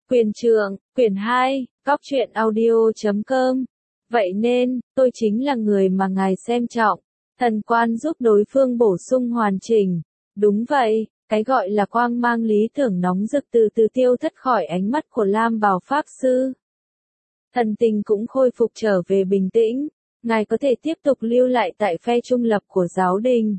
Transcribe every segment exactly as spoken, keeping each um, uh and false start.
Quyền trượng, quyển hai, góc truyện audio chấm com. Vậy nên, tôi chính là người mà ngài xem trọng. Thần quan giúp đối phương bổ sung hoàn chỉnh. Đúng vậy, cái gọi là quang mang lý tưởng nóng rực từ từ tiêu thất khỏi ánh mắt của Lam Bào Pháp Sư. Thần tình cũng khôi phục trở về bình tĩnh. Ngài có thể tiếp tục lưu lại tại phe trung lập của giáo đình.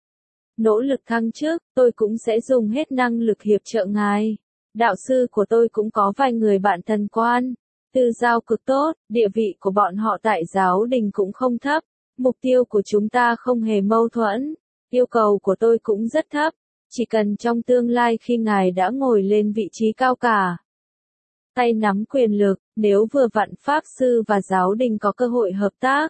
Nỗ lực thăng chức, tôi cũng sẽ dùng hết năng lực hiệp trợ ngài. Đạo sư của tôi cũng có vài người bạn thần quan. Tư giao cực tốt, địa vị của bọn họ tại giáo đình cũng không thấp. Mục tiêu của chúng ta không hề mâu thuẫn. Yêu cầu của tôi cũng rất thấp. Chỉ cần trong tương lai khi ngài đã ngồi lên vị trí cao cả, tay nắm quyền lực, nếu vừa vặn Pháp Sư và giáo đình có cơ hội hợp tác,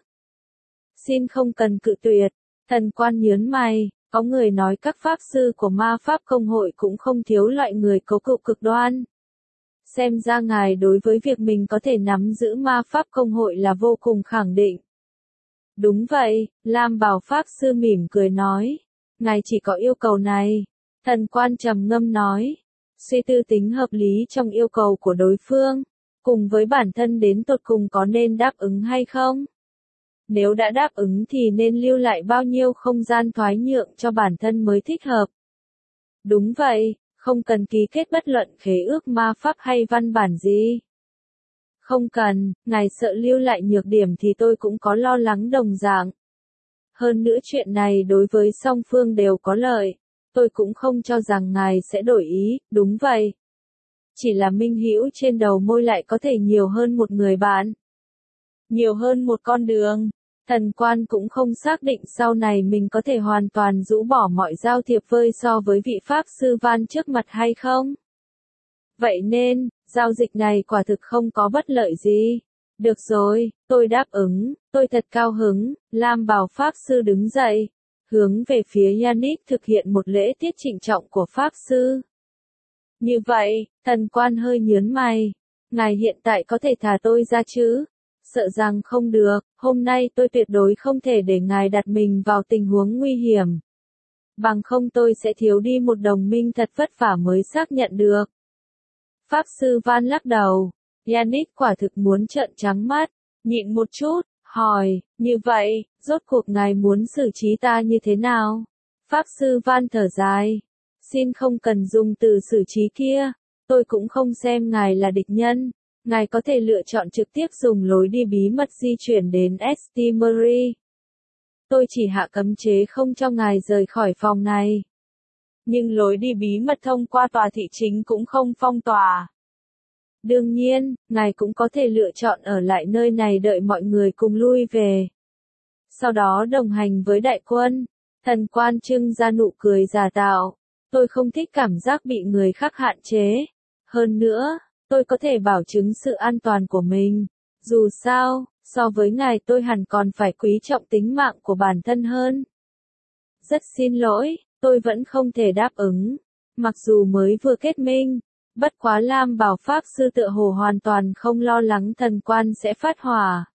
xin không cần cự tuyệt. Thần quan nhớn mày, có người nói các Pháp Sư của ma Pháp Công hội cũng không thiếu loại người cấu cựu cực đoan. Xem ra ngài đối với việc mình có thể nắm giữ ma Pháp Công hội là vô cùng khẳng định. Đúng vậy, Lam Bào Pháp Sư mỉm cười nói. Ngài chỉ có yêu cầu này. Thần quan trầm ngâm nói. Suy tư tính hợp lý trong yêu cầu của đối phương, cùng với bản thân đến tột cùng có nên đáp ứng hay không. Nếu đã đáp ứng thì nên lưu lại bao nhiêu không gian thoái nhượng cho bản thân mới thích hợp. Đúng vậy, không cần ký kết bất luận khế ước ma pháp hay văn bản gì. Không cần, ngài sợ lưu lại nhược điểm thì tôi cũng có lo lắng đồng dạng. Hơn nữa chuyện này đối với song phương đều có lợi. Tôi cũng không cho rằng ngài sẽ đổi ý, đúng vậy. Chỉ là minh hữu trên đầu môi lại có thể nhiều hơn một người bạn. Nhiều hơn một con đường. Thần quan cũng không xác định sau này mình có thể hoàn toàn rũ bỏ mọi giao thiệp vơi so với vị Pháp Sư Van trước mặt hay không. Vậy nên, giao dịch này quả thực không có bất lợi gì. Được rồi, tôi đáp ứng, tôi thật cao hứng. Lam Bào Pháp Sư đứng dậy, hướng về phía Yannick thực hiện một lễ tiết trịnh trọng của Pháp Sư. Như vậy, thần quan hơi nhớn mày. Ngài hiện tại có thể thả tôi ra chứ? Sợ rằng không được, hôm nay tôi tuyệt đối không thể để ngài đặt mình vào tình huống nguy hiểm. Bằng không tôi sẽ thiếu đi một đồng minh thật vất vả mới xác nhận được. Pháp Sư Van lắc đầu. Yannick quả thực muốn trợn trắng mắt, nhịn một chút, hỏi, như vậy, rốt cuộc ngài muốn xử trí ta như thế nào? Pháp Sư Van thở dài. Xin không cần dùng từ xử trí kia, tôi cũng không xem ngài là địch nhân. Ngài có thể lựa chọn trực tiếp dùng lối đi bí mật di chuyển đến Estimery. Tôi chỉ hạ cấm chế không cho ngài rời khỏi phòng này. Nhưng lối đi bí mật thông qua tòa thị chính cũng không phong tỏa. Đương nhiên, ngài cũng có thể lựa chọn ở lại nơi này đợi mọi người cùng lui về. Sau đó đồng hành với đại quân. Thần quan trưng ra nụ cười giả tạo. Tôi không thích cảm giác bị người khác hạn chế. Hơn nữa, tôi có thể bảo chứng sự an toàn của mình. Dù sao, so với ngài tôi hẳn còn phải quý trọng tính mạng của bản thân hơn. Rất xin lỗi, tôi vẫn không thể đáp ứng. Mặc dù mới vừa kết minh, bất quá Lam Bào Pháp Sư tựa hồ hoàn toàn không lo lắng thần quan sẽ phát hỏa.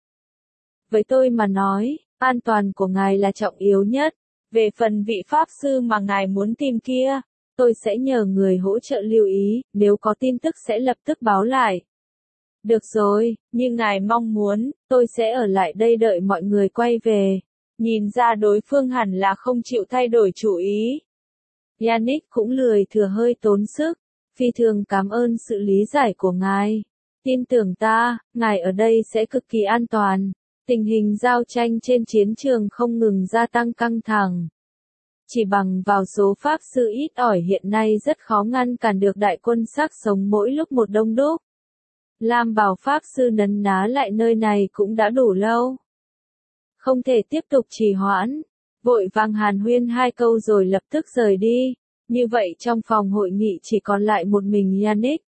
Với tôi mà nói, an toàn của ngài là trọng yếu nhất. Về phần vị Pháp Sư mà ngài muốn tìm kia, tôi sẽ nhờ người hỗ trợ lưu ý, nếu có tin tức sẽ lập tức báo lại. Được rồi, như ngài mong muốn, tôi sẽ ở lại đây đợi mọi người quay về. Nhìn ra đối phương hẳn là không chịu thay đổi chủ ý. Yannick cũng lười thừa hơi tốn sức. Phi thường cảm ơn sự lý giải của ngài. Tin tưởng ta, ngài ở đây sẽ cực kỳ an toàn. Tình hình giao tranh trên chiến trường không ngừng gia tăng căng thẳng. Chỉ bằng vào số Pháp Sư ít ỏi hiện nay rất khó ngăn cản được đại quân xác sống mỗi lúc một đông đúc. Lam Bào Pháp Sư nấn ná lại nơi này cũng đã đủ lâu. Không thể tiếp tục trì hoãn. Vội vàng hàn huyên hai câu rồi lập tức rời đi. Như vậy trong phòng hội nghị chỉ còn lại một mình Yannick.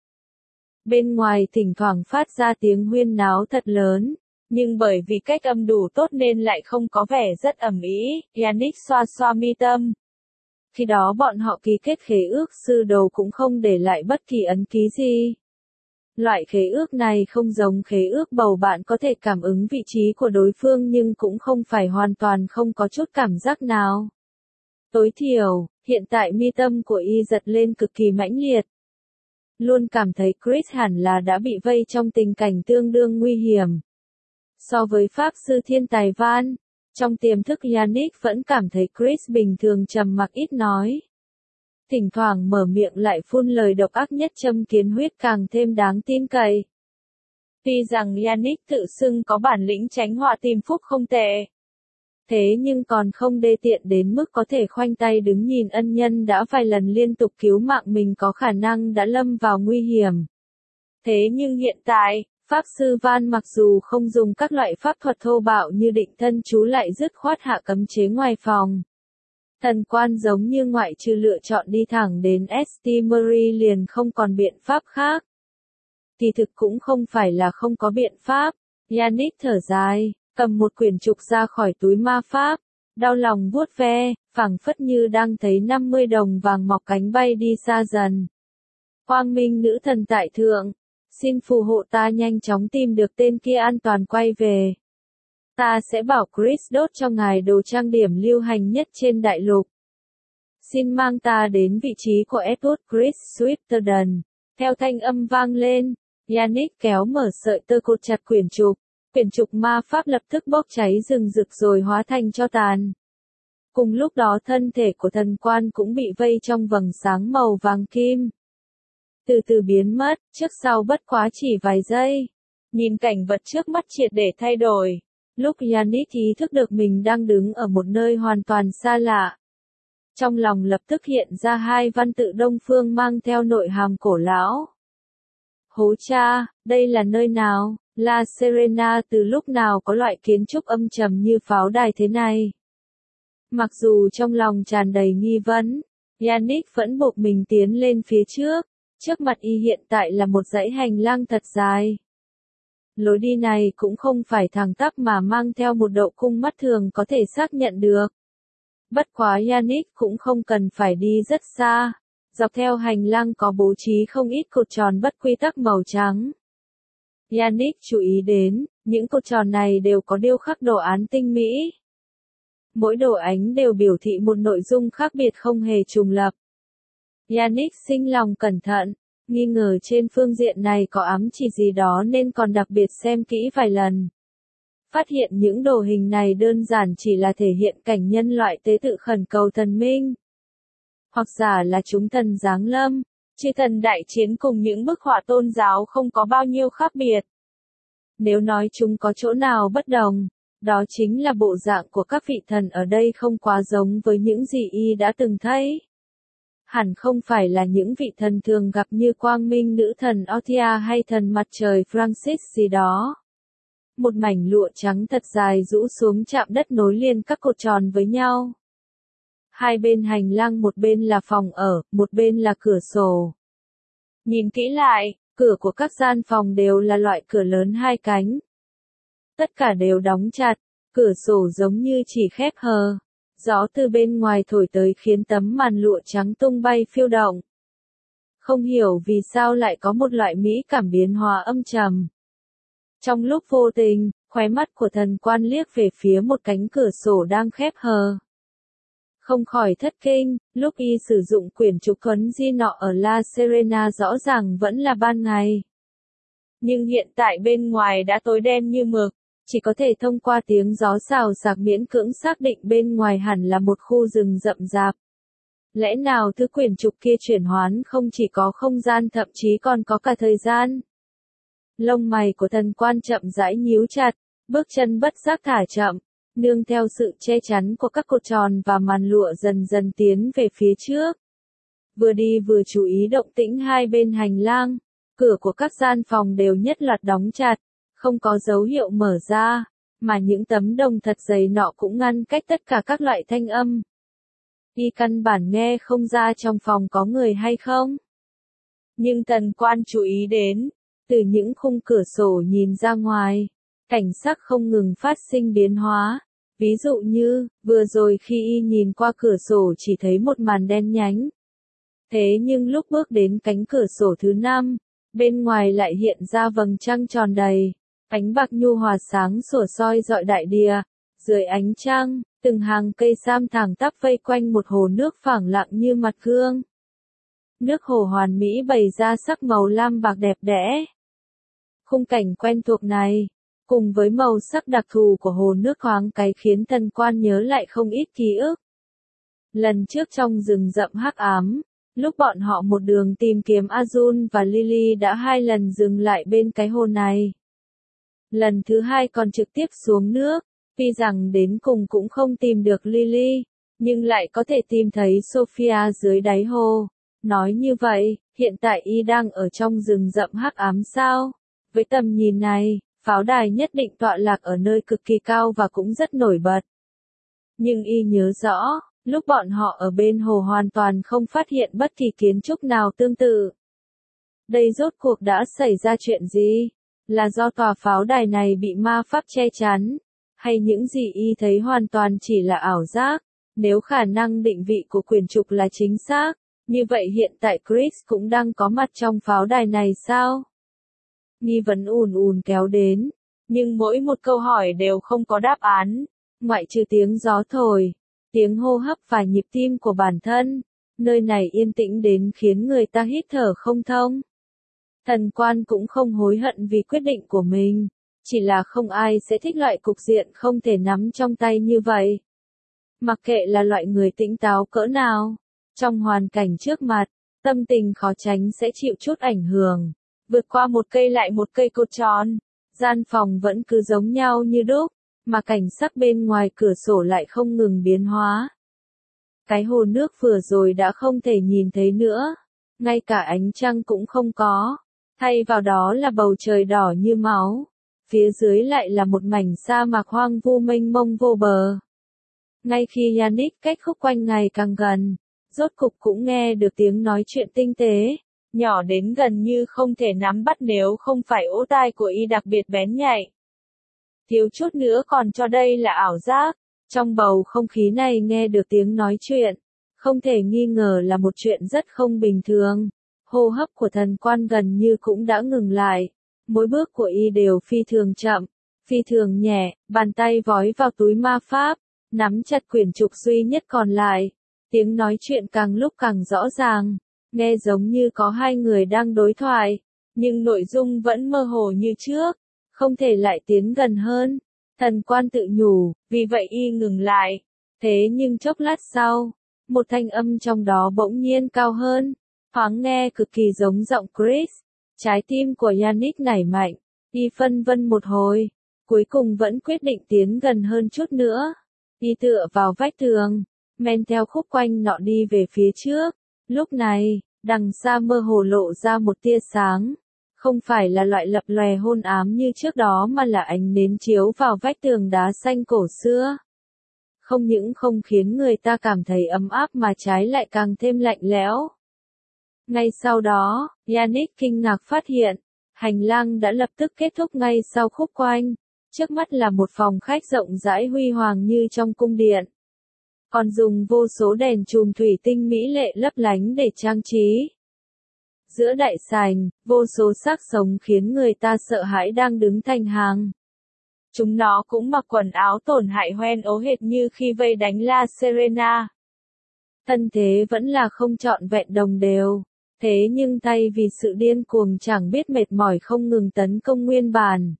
Bên ngoài thỉnh thoảng phát ra tiếng huyên náo thật lớn. Nhưng bởi vì cách âm đủ tốt nên lại không có vẻ rất ầm ĩ. Yannick xoa xoa mi tâm. Khi đó bọn họ ký kết khế ước sư đầu cũng không để lại bất kỳ ấn ký gì. Loại khế ước này không giống khế ước bầu, bạn có thể cảm ứng vị trí của đối phương nhưng cũng không phải hoàn toàn không có chút cảm giác nào. Tối thiểu, hiện tại mi tâm của y giật lên cực kỳ mãnh liệt. luôn cảm thấy Chris hẳn là đã bị vây trong tình cảnh tương đương nguy hiểm. So với Pháp Sư Thiên Tài Van, trong tiềm thức Yannick vẫn cảm thấy Chris bình thường trầm mặc ít nói. Thỉnh thoảng mở miệng lại phun lời độc ác nhất châm kiến huyết càng thêm đáng tin cậy. Tuy rằng Yannick tự xưng có bản lĩnh tránh họa tìm phúc không tệ. Thế nhưng còn không đê tiện đến mức có thể khoanh tay đứng nhìn ân nhân đã vài lần liên tục cứu mạng mình có khả năng đã lâm vào nguy hiểm. Thế nhưng hiện tại, Pháp Sư Van mặc dù không dùng các loại pháp thuật thô bạo như định thân chú lại dứt khoát hạ cấm chế ngoài phòng. Thần quan giống như ngoại trừ lựa chọn đi thẳng đến St. Mary liền không còn biện pháp khác. Thì thực cũng không phải là không có biện pháp. Yannick thở dài, cầm một quyển trục ra khỏi túi ma pháp, đau lòng vuốt ve, phảng phất như đang thấy năm mươi đồng vàng mọc cánh bay đi xa dần. Quang Minh nữ thần tại thượng, xin phù hộ ta nhanh chóng tìm được tên kia an toàn quay về. Ta sẽ bảo Chris đốt cho ngài đồ trang điểm lưu hành nhất trên đại lục. Xin mang ta đến vị trí của Edward Chris Swifterden. Theo thanh âm vang lên, Yannick kéo mở sợi tơ cột chặt quyển trục. Quyển trục ma pháp lập tức bốc cháy rừng rực rồi hóa thành tro tàn. Cùng lúc đó thân thể của thần quan cũng bị vây trong vầng sáng màu vàng kim. Từ từ biến mất, trước sau bất quá chỉ vài giây. Nhìn cảnh vật trước mắt triệt để thay đổi. Lúc Yannick ý thức được mình đang đứng ở một nơi hoàn toàn xa lạ. Trong lòng lập tức hiện ra hai văn tự Đông Phương mang theo nội hàm cổ lão. Hố cha, đây là nơi nào? La Serena từ lúc nào có loại kiến trúc âm trầm như pháo đài thế này? Mặc dù trong lòng tràn đầy nghi vấn, Yannick vẫn buộc mình tiến lên phía trước. Trước mặt y hiện tại là một dãy hành lang thật dài. Lối đi này cũng không phải thẳng tắp mà mang theo một độ cung mắt thường có thể xác nhận được. Bất quá Yannick cũng không cần phải đi rất xa. Dọc theo hành lang có bố trí không ít cột tròn bất quy tắc màu trắng. Yannick chú ý đến, những cột tròn này đều có điêu khắc đồ án tinh mỹ. Mỗi đồ ánh đều biểu thị một nội dung khác biệt không hề trùng lập. Yannick sinh lòng cẩn thận, nghi ngờ trên phương diện này có ám chỉ gì đó nên còn đặc biệt xem kỹ vài lần. Phát hiện những đồ hình này đơn giản chỉ là thể hiện cảnh nhân loại tế tự khẩn cầu thần minh. Hoặc giả là chúng thần giáng lâm, chư thần đại chiến cùng những bức họa tôn giáo không có bao nhiêu khác biệt. Nếu nói chúng có chỗ nào bất đồng, đó chính là bộ dạng của các vị thần ở đây không quá giống với những gì y đã từng thấy. Hẳn không phải là những vị thần thường gặp như Quang Minh nữ thần Othia hay thần mặt trời Francis gì đó. Một mảnh lụa trắng thật dài rũ xuống chạm đất nối liền các cột tròn với nhau. Hai bên hành lang một bên là phòng ở, một bên là cửa sổ. Nhìn kỹ lại, cửa của các gian phòng đều là loại cửa lớn hai cánh. Tất cả đều đóng chặt, cửa sổ giống như chỉ khép hờ. Gió từ bên ngoài thổi tới khiến tấm màn lụa trắng tung bay phiêu động. Không hiểu vì sao lại có một loại mỹ cảm biến hóa âm trầm. Trong lúc vô tình, khóe mắt của thần quan liếc về phía một cánh cửa sổ đang khép hờ. Không khỏi thất kinh, lúc y sử dụng quyển trục thuấn di nọ ở La Serena rõ ràng vẫn là ban ngày. Nhưng hiện tại bên ngoài đã tối đen như mực, chỉ có thể thông qua tiếng gió xào xạc miễn cưỡng xác định bên ngoài hẳn là một khu rừng rậm rạp. Lẽ nào thứ quyển trục kia chuyển hoán không chỉ có không gian thậm chí còn có cả thời gian? Lông mày của thần quan chậm rãi nhíu chặt, bước chân bất giác thả chậm, nương theo sự che chắn của các cột tròn và màn lụa dần dần tiến về phía trước. Vừa đi vừa chú ý động tĩnh hai bên hành lang, cửa của các gian phòng đều nhất loạt đóng chặt, không có dấu hiệu mở ra, mà những tấm đồng thật dày nọ cũng ngăn cách tất cả các loại thanh âm. Y căn bản nghe không ra trong phòng có người hay không. Nhưng thần quan chú ý đến, từ những khung cửa sổ nhìn ra ngoài, cảnh sắc không ngừng phát sinh biến hóa. Ví dụ như, vừa rồi khi y nhìn qua cửa sổ chỉ thấy một màn đen nhánh. Thế nhưng lúc bước đến cánh cửa sổ thứ năm, bên ngoài lại hiện ra vầng trăng tròn đầy, ánh bạc nhu hòa sáng sủa soi rọi đại địa. Dưới ánh trăng, từng hàng cây sam thẳng tắp vây quanh một hồ nước phẳng lặng như mặt gương. Nước hồ hoàn mỹ bày ra sắc màu lam bạc đẹp đẽ. Khung cảnh quen thuộc này, cùng với màu sắc đặc thù của hồ nước khoáng cái khiến Thần Quan nhớ lại không ít ký ức. Lần trước trong rừng rậm hắc ám, lúc bọn họ một đường tìm kiếm Arjun và Lily đã hai lần dừng lại bên cái hồ này. Lần thứ hai còn trực tiếp xuống nước, tuy rằng đến cùng cũng không tìm được Lily, nhưng lại có thể tìm thấy Sophia dưới đáy hồ. Nói như vậy, hiện tại y đang ở trong rừng rậm hắc ám sao? Với tầm nhìn này, pháo đài nhất định tọa lạc ở nơi cực kỳ cao và cũng rất nổi bật. Nhưng y nhớ rõ, lúc bọn họ ở bên hồ hoàn toàn không phát hiện bất kỳ kiến trúc nào tương tự. Đây rốt cuộc đã xảy ra chuyện gì? Là do tòa pháo đài này bị ma pháp che chắn? Hay những gì y thấy hoàn toàn chỉ là ảo giác? Nếu khả năng định vị của quyển trục là chính xác, như vậy hiện tại Chris cũng đang có mặt trong pháo đài này sao? Nghi vấn ùn ùn kéo đến, nhưng mỗi một câu hỏi đều không có đáp án, ngoại trừ tiếng gió thổi, tiếng hô hấp và nhịp tim của bản thân. Nơi này yên tĩnh đến khiến người ta hít thở không thông. Thần Quan cũng không hối hận vì quyết định của mình, chỉ là không ai sẽ thích loại cục diện không thể nắm trong tay như vậy. Mặc kệ là loại người tỉnh táo cỡ nào, trong hoàn cảnh trước mặt, tâm tình khó tránh sẽ chịu chút ảnh hưởng. Vượt qua một cây lại một cây cột tròn, gian phòng vẫn cứ giống nhau như đúc, mà cảnh sắc bên ngoài cửa sổ lại không ngừng biến hóa. Cái hồ nước vừa rồi đã không thể nhìn thấy nữa, ngay cả ánh trăng cũng không có, thay vào đó là bầu trời đỏ như máu, phía dưới lại là một mảnh sa mạc hoang vu mênh mông vô bờ. Ngay khi Yannick cách khúc quanh ngày càng gần, rốt cục cũng nghe được tiếng nói chuyện tinh tế, nhỏ đến gần như không thể nắm bắt nếu không phải ỗ tai của y đặc biệt bén nhạy. Thiếu chút nữa còn cho đây là ảo giác, trong bầu không khí này nghe được tiếng nói chuyện, không thể nghi ngờ là một chuyện rất không bình thường. Hô hấp của Thần Quan gần như cũng đã ngừng lại, mỗi bước của y đều phi thường chậm, phi thường nhẹ, bàn tay vói vào túi ma pháp, nắm chặt quyển trục duy nhất còn lại. Tiếng nói chuyện càng lúc càng rõ ràng, nghe giống như có hai người đang đối thoại, nhưng nội dung vẫn mơ hồ như trước, không thể lại tiến gần hơn. Thần Quan tự nhủ, vì vậy y ngừng lại. Thế nhưng chốc lát sau, một thanh âm trong đó bỗng nhiên cao hơn, thoáng nghe cực kỳ giống giọng Chris. Trái tim của Yannick nảy mạnh, y phân vân một hồi, cuối cùng vẫn quyết định tiến gần hơn chút nữa. Y tựa vào vách tường, men theo khúc quanh nọ đi về phía trước. Lúc này, đằng xa mơ hồ lộ ra một tia sáng. Không phải là loại lập lòe hôn ám như trước đó mà là ánh nến chiếu vào vách tường đá xanh cổ xưa. Không những không khiến người ta cảm thấy ấm áp mà trái lại càng thêm lạnh lẽo. Ngay sau đó, Yannick kinh ngạc phát hiện, hành lang đã lập tức kết thúc ngay sau khúc quanh. Trước mắt là một phòng khách rộng rãi huy hoàng như trong cung điện. Còn dùng vô số đèn chùm thủy tinh mỹ lệ lấp lánh để trang trí. Giữa đại sảnh, vô số xác sống khiến người ta sợ hãi đang đứng thành hàng. Chúng nó cũng mặc quần áo tổn hại hoen ố hệt như khi vây đánh La Serena. Thân thế vẫn là không trọn vẹn đồng đều, thế nhưng thay vì sự điên cuồng chẳng biết mệt mỏi không ngừng tấn công nguyên bản.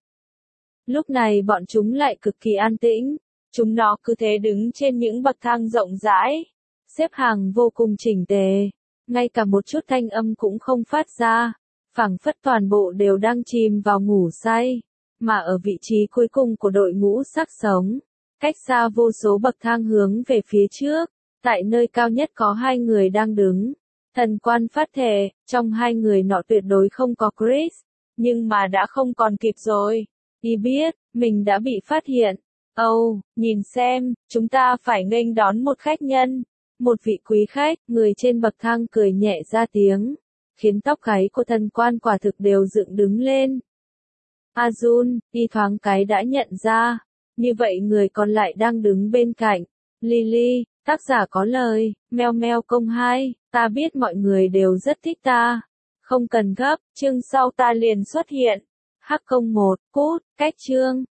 Lúc này bọn chúng lại cực kỳ an tĩnh, chúng nó cứ thế đứng trên những bậc thang rộng rãi, xếp hàng vô cùng chỉnh tề. Ngay cả một chút thanh âm cũng không phát ra, phảng phất toàn bộ đều đang chìm vào ngủ say, mà ở vị trí cuối cùng của đội ngũ xác sống, cách xa vô số bậc thang hướng về phía trước, tại nơi cao nhất có hai người đang đứng. Thần Quan phát thề, trong hai người nọ tuyệt đối không có Chris, nhưng mà đã không còn kịp rồi. Y biết, mình đã bị phát hiện. Âu, oh, nhìn xem, chúng ta phải nghênh đón một khách nhân. Một vị quý khách, người trên bậc thang cười nhẹ ra tiếng, khiến tóc gáy của Thần Quan quả thực đều dựng đứng lên. Arjun, y thoáng cái đã nhận ra, như vậy người còn lại đang đứng bên cạnh. Lily, tác giả có lời, meo meo công hai, ta biết mọi người đều rất thích ta. Không cần gấp, chương sau ta liền xuất hiện. Hắc công một, cút, cách chương.